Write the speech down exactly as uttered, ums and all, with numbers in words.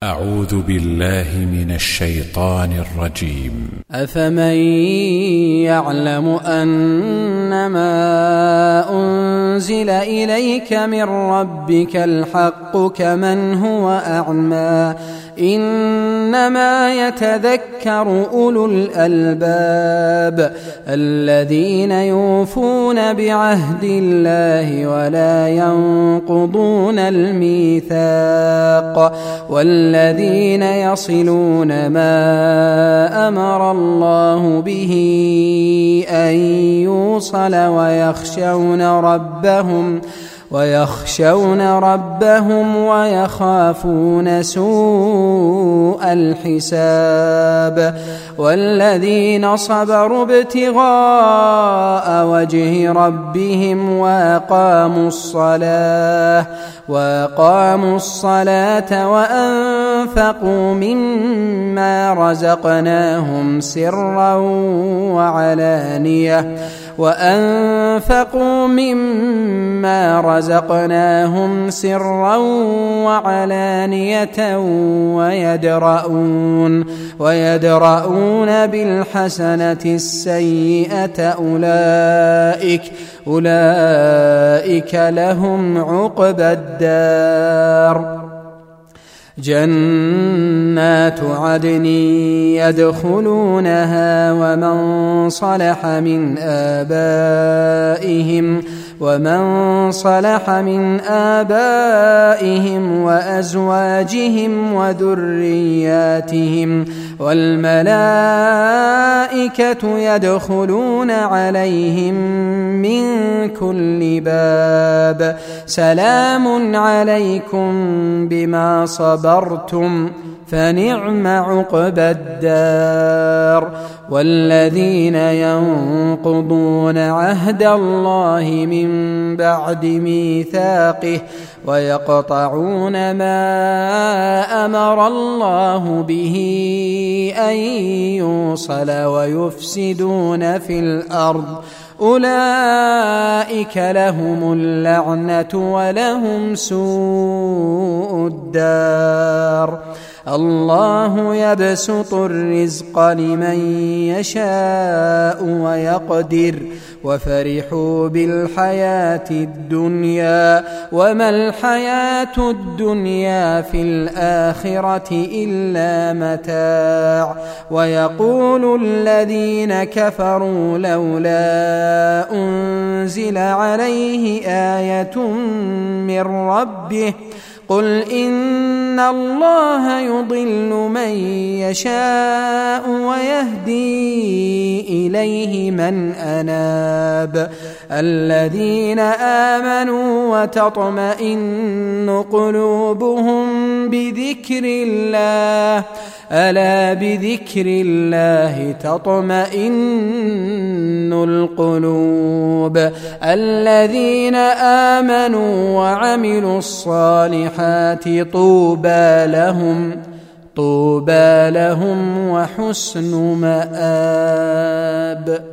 أعوذ بالله من الشيطان الرجيم. أفمن يعلم أنما أنزل إليك من ربك الحق كمن هو أعمى إنما يتذكر أولو الألباب الذين يوفون بعهد الله ولا ينقضون الميثاق والذين يصلون ما أمر الله به أن يوصل ويخشون ربهم ويخشون ربهم ويخافون سوء الحساب والذين صبروا ابتغاء وجه ربهم وأقاموا الصلاة وأقاموا الصلاة وأنفقوا مما رزقناهم سرا وعلانية وأنفقوا مما رزقناهم سرا وعلانية ويدرؤون ويدرؤون بالحسنة السيئة أولئك أولئك لهم عقبى الدار جنات عدن يدخلونها ومن صلح من آبائهم ومن صلح من آبائهم وأزواجهم وذرياتهم والملائكة يدخلون عليهم من كل باب سلام عليكم بما صبرتم فنعم عقبى الدار والذين ينقضون عهد الله من بعد ميثاقه ويقطعون ما أمر الله به أن يوصل ويفسدون في الأرض أولئك لهم اللعنة ولهم سوء الدار الله يبسط الرزق لمن يشاء ويقدر وفرحوا بالحياة الدنيا وما الحياة الدنيا في الآخرة إلا متاع ويقول الذين كفروا لولا أنزل عليه آية من ربه قل إن الله يضل من يشاء ويهدي إليه من أناب الذين آمنوا وتطمئن قلوبهم بذكر الله ألا بذكر الله تطمئن القلوب الذين آمنوا وعملوا الصالحات طوبى لهم طوبى لهم وحسن مآب.